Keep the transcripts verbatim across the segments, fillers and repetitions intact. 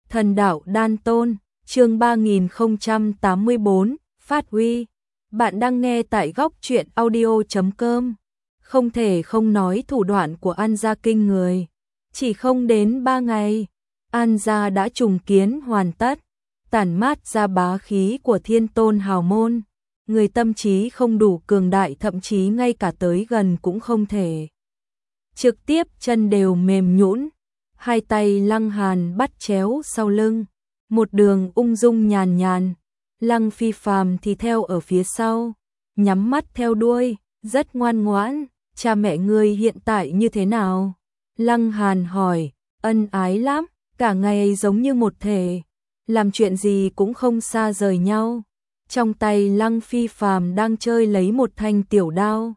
Thần đạo đan tôn, chương ba nghìn không trăm tám mươi bốn, phát huy. Bạn đang nghe tại góc truyện audio chấm com. Không thể không nói thủ đoạn của An gia kinh người. Chỉ không đến ba ngày, An gia đã trùng kiến hoàn tất, tản mát ra bá khí của thiên tôn hào môn. Người tâm trí không đủ cường đại thậm chí ngay cả tới gần cũng không thể. Trực tiếp chân đều mềm nhũn, hai tay Lăng Hàn bắt chéo sau lưng, một đường ung dung nhàn nhàn. Lăng Phi Phàm thì theo ở phía sau, nhắm mắt theo đuôi, rất ngoan ngoãn. Cha mẹ ngươi hiện tại như thế nào? Lăng Hàn hỏi. Ân ái lắm, cả ngày giống như một thể, làm chuyện gì cũng không xa rời nhau. Trong tay Lăng Phi Phàm đang chơi lấy một thanh tiểu đao.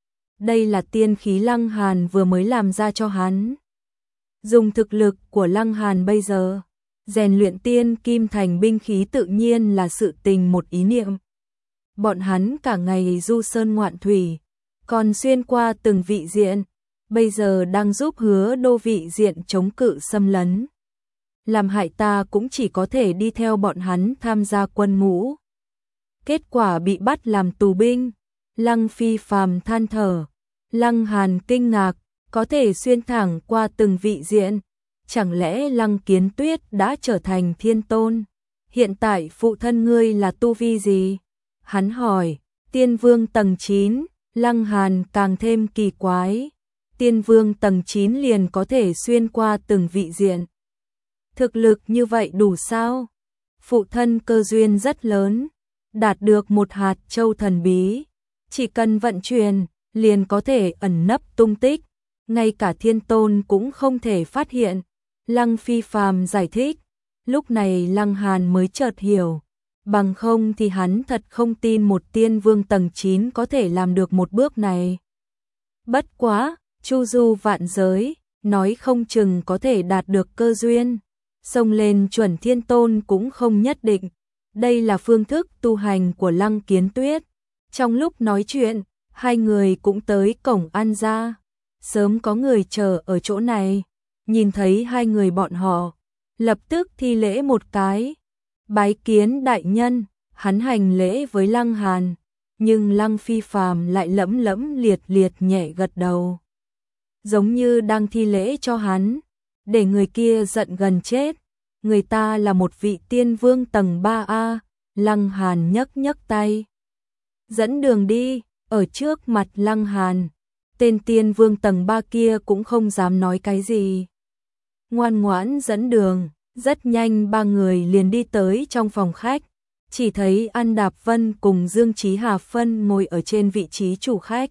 Đây là tiên khí Lăng Hàn vừa mới làm ra cho hắn. Dùng thực lực của Lăng Hàn bây giờ, rèn luyện tiên kim thành binh khí tự nhiên là sự tình một ý niệm. Bọn hắn cả ngày du sơn ngoạn thủy, còn xuyên qua từng vị diện, bây giờ đang giúp Hứa Đô vị diện chống cự xâm lấn. Làm hại ta cũng chỉ có thể đi theo bọn hắn tham gia quân ngũ. Kết quả bị bắt làm tù binh. Lăng Phi Phàm than thở. Lăng Hàn kinh ngạc, có thể xuyên thẳng qua từng vị diện. Chẳng lẽ Lăng Kiến Tuyết đã trở thành thiên tôn? Hiện tại phụ thân ngươi là tu vi gì? Hắn hỏi. Tiên vương tầng chín. Lăng Hàn càng thêm kỳ quái. Tiên vương tầng chín liền có thể xuyên qua từng vị diện. Thực lực như vậy đủ sao? Phụ thân cơ duyên rất lớn, đạt được một hạt châu thần bí, chỉ cần vận chuyển liền có thể ẩn nấp tung tích, ngay cả thiên tôn cũng không thể phát hiện. Lăng Phi Phàm giải thích. Lúc này Lăng Hàn mới chợt hiểu, bằng không thì hắn thật không tin một tiên vương tầng chín có thể làm được một bước này. Bất quá, chu du vạn giới, nói không chừng có thể đạt được cơ duyên, xông lên chuẩn thiên tôn cũng không nhất định. Đây là phương thức tu hành của Lăng Kiến Tuyết. Trong lúc nói chuyện, hai người cũng tới cổng An gia. Sớm có người chờ ở chỗ này, nhìn thấy hai người bọn họ, lập tức thi lễ một cái. Bái kiến đại nhân. Hắn hành lễ với Lăng Hàn, nhưng Lăng Phi Phàm lại lẫm lẫm liệt liệt nhẹ gật đầu, giống như đang thi lễ cho hắn, để người kia giận gần chết. Người ta là một vị tiên vương tầng ba A. Lăng Hàn nhấc nhấc tay, dẫn đường đi. Ở trước mặt Lăng Hàn, tên tiên vương tầng ba kia cũng không dám nói cái gì, ngoan ngoãn dẫn đường. Rất nhanh ba người liền đi tới trong phòng khách, chỉ thấy An Đạp Vân cùng Dương Chí Hà Phân ngồi ở trên vị trí chủ khách,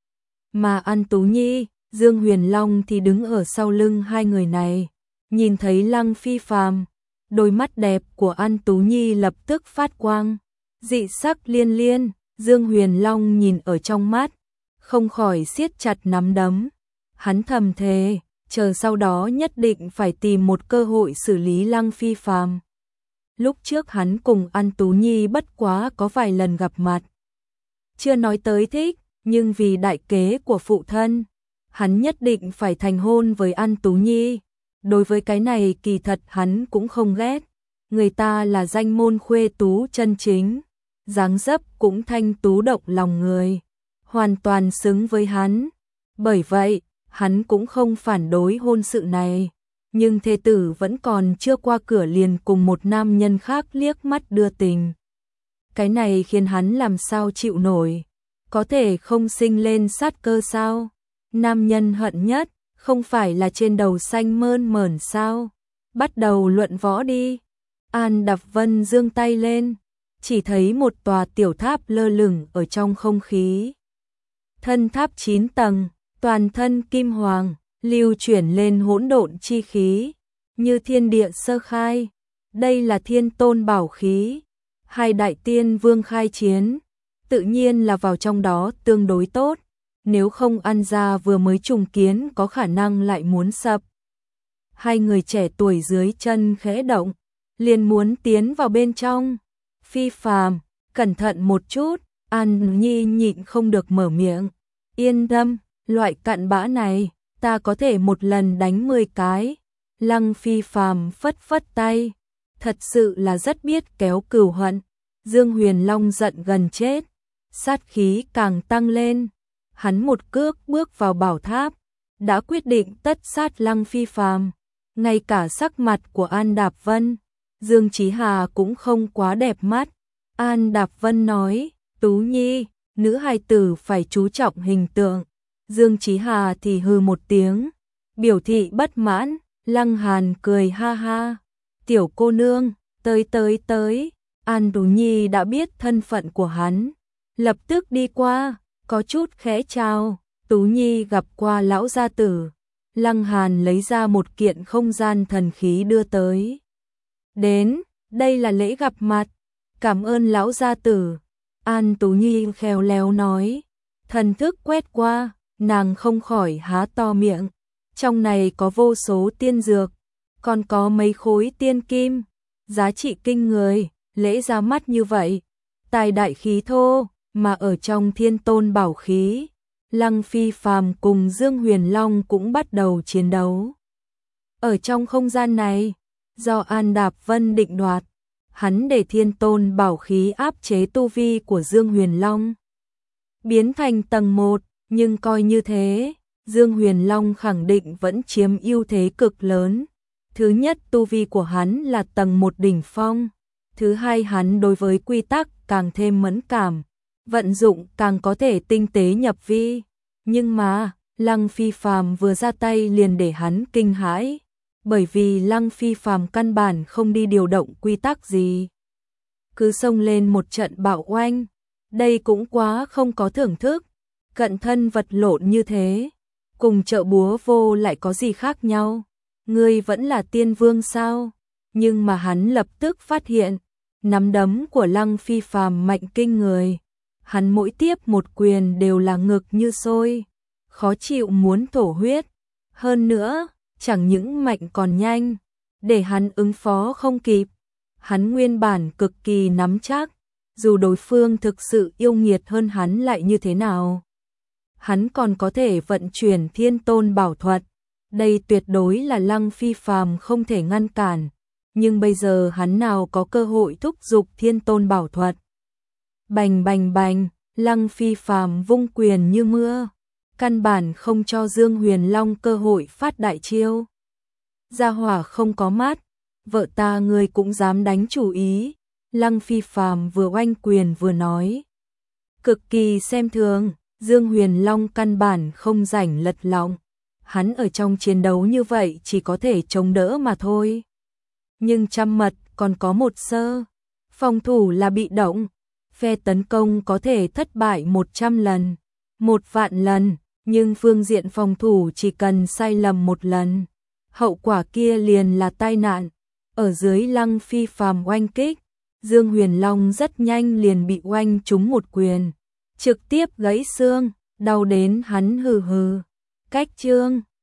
mà An Tú Nhi, Dương Huyền Long thì đứng ở sau lưng hai người này. Nhìn thấy Lăng Phi Phàm, đôi mắt đẹp của An Tú Nhi lập tức phát quang, dị sắc liên liên. Dương Huyền Long nhìn ở trong mắt, không khỏi siết chặt nắm đấm. Hắn thầm thề, chờ sau đó nhất định phải tìm một cơ hội xử lý Lăng Phi Phàm. Lúc trước hắn cùng An Tú Nhi bất quá có vài lần gặp mặt, chưa nói tới thích, nhưng vì đại kế của phụ thân, hắn nhất định phải thành hôn với An Tú Nhi. Đối với cái này kỳ thật hắn cũng không ghét, người ta là danh môn khuê tú chân chính, dáng dấp cũng thanh tú động lòng người, hoàn toàn xứng với hắn. Bởi vậy, hắn cũng không phản đối hôn sự này, nhưng thê tử vẫn còn chưa qua cửa liền cùng một nam nhân khác liếc mắt đưa tình. Cái này khiến hắn làm sao chịu nổi, có thể không sinh lên sát cơ sao? Nam nhân hận nhất, không phải là trên đầu xanh mơn mởn sao? Bắt đầu luận võ đi. An Đạp Vân giương tay lên, chỉ thấy một tòa tiểu tháp lơ lửng ở trong không khí. Thân tháp chín tầng, toàn thân kim hoàng, lưu chuyển lên hỗn độn chi khí, như thiên địa sơ khai. Đây là thiên tôn bảo khí. Hai đại tiên vương khai chiến, tự nhiên là vào trong đó tương đối tốt, nếu không An gia vừa mới trùng kiến có khả năng lại muốn sập. Hai người trẻ tuổi dưới chân khẽ động, liền muốn tiến vào bên trong. Phi Phàm, cẩn thận một chút. An Nhi nhịn không được mở miệng. Yên tâm, loại cặn bã này, ta có thể một lần đánh mười cái. Lăng Phi Phàm phất phất tay, thật sự là rất biết kéo cừu hận. Dương Huyền Long giận gần chết, sát khí càng tăng lên, hắn một cước bước vào bảo tháp, đã quyết định tất sát Lăng Phi Phàm. Ngay cả sắc mặt của An Đạp Vân, Dương Chí Hà cũng không quá đẹp mắt. An Đạp Vân nói, Tú Nhi, nữ hài tử phải chú trọng hình tượng. Dương Chí Hà thì hừ một tiếng, biểu thị bất mãn. Lăng Hàn cười ha ha, tiểu cô nương, tới tới tới. An Tú Nhi đã biết thân phận của hắn, lập tức đi qua, có chút khẽ chào. Tú Nhi gặp qua lão gia tử. Lăng Hàn lấy ra một kiện không gian thần khí đưa tới. Đến, đây là lễ gặp mặt, cảm ơn lão gia tử. An Tú Nhi khéo léo nói, thần thức quét qua, nàng không khỏi há to miệng. Trong này có vô số tiên dược, còn có mấy khối tiên kim, giá trị kinh người, lễ ra mắt như vậy. Tài đại khí thô, mà ở trong Thiên Tôn bảo khí, Lăng Phi Phàm cùng Dương Huyền Long cũng bắt đầu chiến đấu. Ở trong không gian này, do An Đạp Vân định đoạt, hắn để Thiên Tôn bảo khí áp chế tu vi của Dương Huyền Long, biến thành tầng một, nhưng coi như thế, Dương Huyền Long khẳng định vẫn chiếm ưu thế cực lớn. Thứ nhất, tu vi của hắn là tầng một đỉnh phong. Thứ hai, hắn đối với quy tắc càng thêm mẫn cảm, vận dụng càng có thể tinh tế nhập vi. Nhưng mà, Lăng Phi Phàm vừa ra tay liền để hắn kinh hãi, bởi vì Lăng Phi Phàm căn bản không đi điều động quy tắc gì, cứ xông lên một trận bạo oanh. Đây cũng quá không có thưởng thức, cận thân vật lộn như thế, cùng trợ búa vô lại có gì khác nhau? Ngươi vẫn là tiên vương sao? Nhưng mà hắn lập tức phát hiện, nắm đấm của Lăng Phi Phàm mạnh kinh người. Hắn mỗi tiếp một quyền đều là ngực như sôi, khó chịu muốn thổ huyết. Hơn nữa, chẳng những mạnh còn nhanh, để hắn ứng phó không kịp. Hắn nguyên bản cực kỳ nắm chắc, dù đối phương thực sự yêu nghiệt hơn hắn lại như thế nào, hắn còn có thể vận chuyển Thiên Tôn bảo thuật. Đây tuyệt đối là Lăng Phi Phàm không thể ngăn cản. Nhưng bây giờ hắn nào có cơ hội thúc giục Thiên Tôn bảo thuật. Bành bành bành, Lăng Phi Phàm vung quyền như mưa, căn bản không cho Dương Huyền Long cơ hội phát đại chiêu. Gia hỏa không có mắt, vợ ta ngươi cũng dám đánh chủ ý. Lăng Phi Phàm vừa oanh quyền vừa nói, cực kỳ xem thường. Dương Huyền Long căn bản không rảnh lật lọng, hắn ở trong chiến đấu như vậy chỉ có thể chống đỡ mà thôi. Nhưng trăm mật còn có một sơ, phòng thủ là bị động, phe tấn công có thể thất bại một trăm lần, một vạn lần, nhưng phương diện phòng thủ chỉ cần sai lầm một lần, hậu quả kia liền là tai nạn. Ở dưới Lăng Phi Phàm oanh kích, Dương Huyền Long rất nhanh liền bị oanh trúng một quyền, trực tiếp gãy xương, đau đến hắn hừ hừ. Cách chương